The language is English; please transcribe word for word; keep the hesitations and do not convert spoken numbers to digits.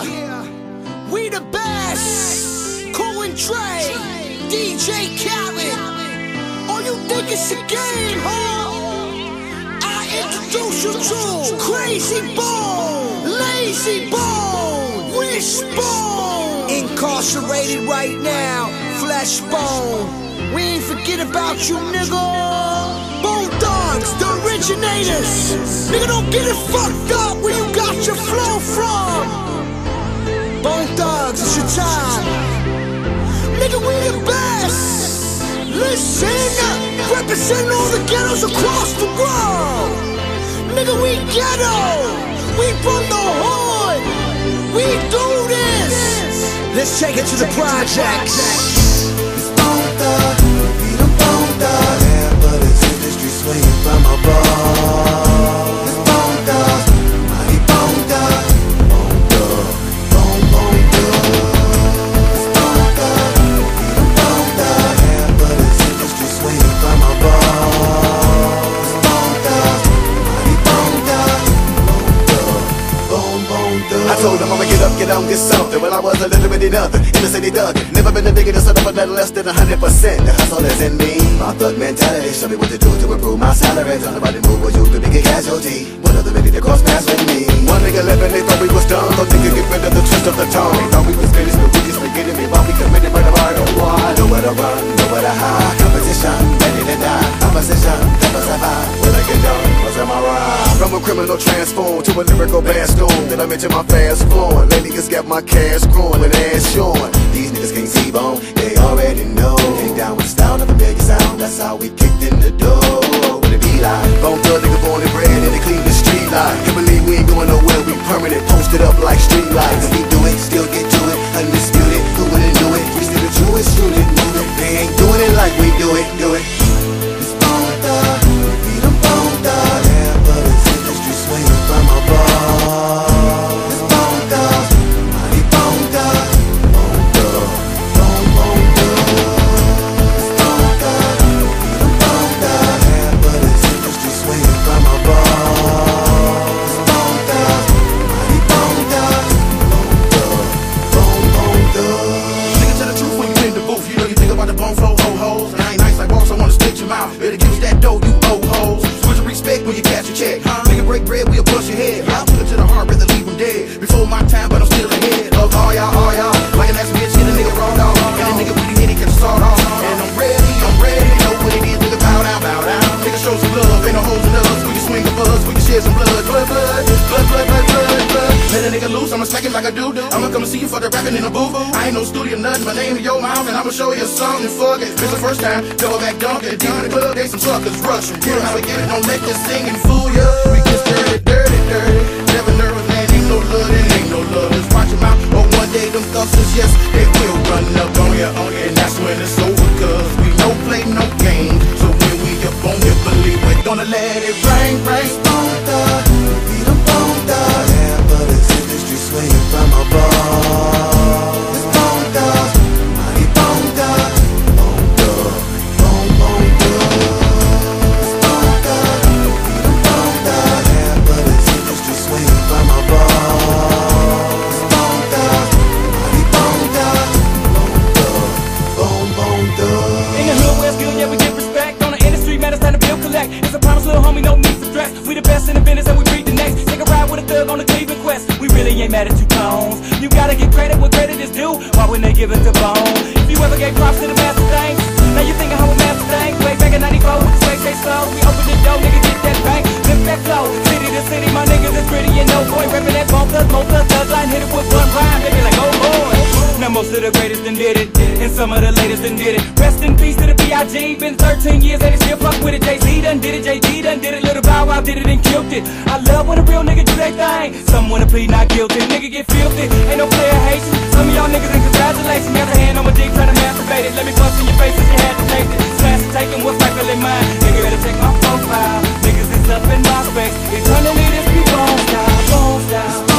Yeah, we the best. Cool and Dre, D J Khaled. Oh, you think it's a game, huh? I introduce you to Crazy Bone, Lazy Bone, Wishbone. Incarcerated right now, Flesh Bone. We ain't forget about you, nigga. Bone Thugs, the originators. Nigga, don't get it fucked up where you got your flow from. Bone Thugs, it's your time. Nigga, we the best. Listen, representing all the ghettos across the world. Nigga, we ghetto. We from the hood. We do this. Let's take it to the projects. Bone Thugs, we the Bone Thugs. Yeah, but it's industry swinging from my balls. It's Bone Thugs, mighty Bone Thugs. Bone Thugs, Bone Bone Thugs. It's Bone Thugs, we the Bone Thugs. Yeah, but it's industry swinging from my balls. It's Bone Thugs, mighty Bone Thugs. Bone Thugs, Bone Bone Thugs. I told him I'ma get up, get on, get something. When I was a little bitty nothing, in the city dug. Never been the bigger to set up for nothing less than a hundred percent. The hustle is in me. My thug mentality, show me what to do to improve my salary. Don't nobody move with you to be a casualty. One other ready to cross paths with me. One nigga left and they thought we was done. Thought they could get rid of the twist of the tongue. They thought we was finished, but we just beginning. Me while we committed murder, I don't want. Nowhere to run, nowhere to hide. Competition, ready to die. Opposition, never survive. Will I get done? Was I my ride? From a criminal transform to a lyrical bastard. Did I mention my fast flowing? Lately it's got my cash growing and ass showing. These niggas can't see bone, they already know. Came down with the style of a million sound. That's how we kicked in the door. What it be like? Bone Thug nigga born and bred and they clean the street light. Can't believe we ain't going nowhere. We permanent, posted up like street lights. We do it, still get to it, undisputed. Who wouldn't do it? We still the truest, truly move it. They ain't doing it like we do it, do it. It's Bone Thugs, we the Bone Thugs. Yeah, but it's industry swinging from my balls. It's Bone Thugs, mighty Bone Thugs. Bone Thugs, Bone Bone Thugs. It's Bone Thugs, we the Bone Thugs. Yeah, but it's industry swinging from my balls. It's Bone Thugs, mighty Bone Thugs. Bone Thugs, Bone Bone Thugs. Nigga, tell the truth when you in the booth. You know you think about the bone flow ho hoes. And I ain't nice like walls, I wanna split your mouth. Better give me that dough, you old hoes. Switch your respect when you catch a check. Huh? Nigga, break bread, we'll bust your head. I'll put it to the heart, rather leave them dead. Before my time, but I'm still ahead of all y'all, all y'all. Like an ass bitch, hit a nigga raw dog. And a nigga with his head, he catch a sawed off. And I'm ready, I'm ready. Know what it is, nigga, bow down, bow down. Nigga, show some love, ain't no holes in us. We can swing the buzz, we can share some blood, blood, blood, blood, blood, blood, blood, blood. Let a nigga loose, I'ma smack it like I do. I'ma come and see you for the rapping in the booth. I ain't no studio nothing, my name in your mouth, and I'ma show you something. Fuck it, this the first time, double back dunking. Deep in the club, they some suckers rushing. You know how we get it, don't let this singing fool ya. We get dirty, dirty, dirty. Never nervous, man, ain't no love, it ain't no love. Just watch them out, or one day them thugs, yes, they will run up on ya, on ya. And that's when it's over, cause we don't play no games. So when we up on you, believe we're gonna let it rain, rain. It's Bone Thugs, we the Bone Thugs. Yeah, but it's industry swinging from my balls. It's Bone Thugs, mighty Bone Thugs. Bone Thugs, Bone Bone Thugs. It's Bone Thugs, we the Bone Thugs. Yeah, but it's industry swinging from my balls. It's Bone Thugs, mighty Bone Thugs. Bone Thugs, Bone Bone Thugs. In the hood, where's good, yeah, we get respect. On the industry, man, it's time to build collect. It's a promise, little homie, no need for dress. We the best in the business and we breed the next. Take a ride with a thug on the Cleveland quest. We really ain't mad at you clones. You gotta get credit where credit is due. Why wouldn't they give it to Bone? If you ever gave props to the master thing, now you thinking how a master thing. Way back in ninety-four, with the swag stay slow. We open the door, nigga, get that bank. Lift that flow, city to city, my niggas is pretty and no boy. Reppin' that Bone Thugs, Bone Thugs, thug line, hit it with one rhyme. They be like, oh boy. Now most of the greatest done did it, and some of the latest done did it. Rest in peace to the B I G Been thirteen years and they still fuck with it. Jay-Z done did it, J D done did it. Little Bow Wow did it and killed it. I love when a real nigga do their thing. Some wanna plead not guilty, nigga get filthy. Ain't no player hating. Some of y'all niggas ain't congratulations. Got a hand on my dick trying to masturbate it. Let me bust in your face if you had to taste it. Slash and taking what's rightfully mine. Nigga better check my profile. Niggas is up in my space. Eternally this be Bone style, Bone style.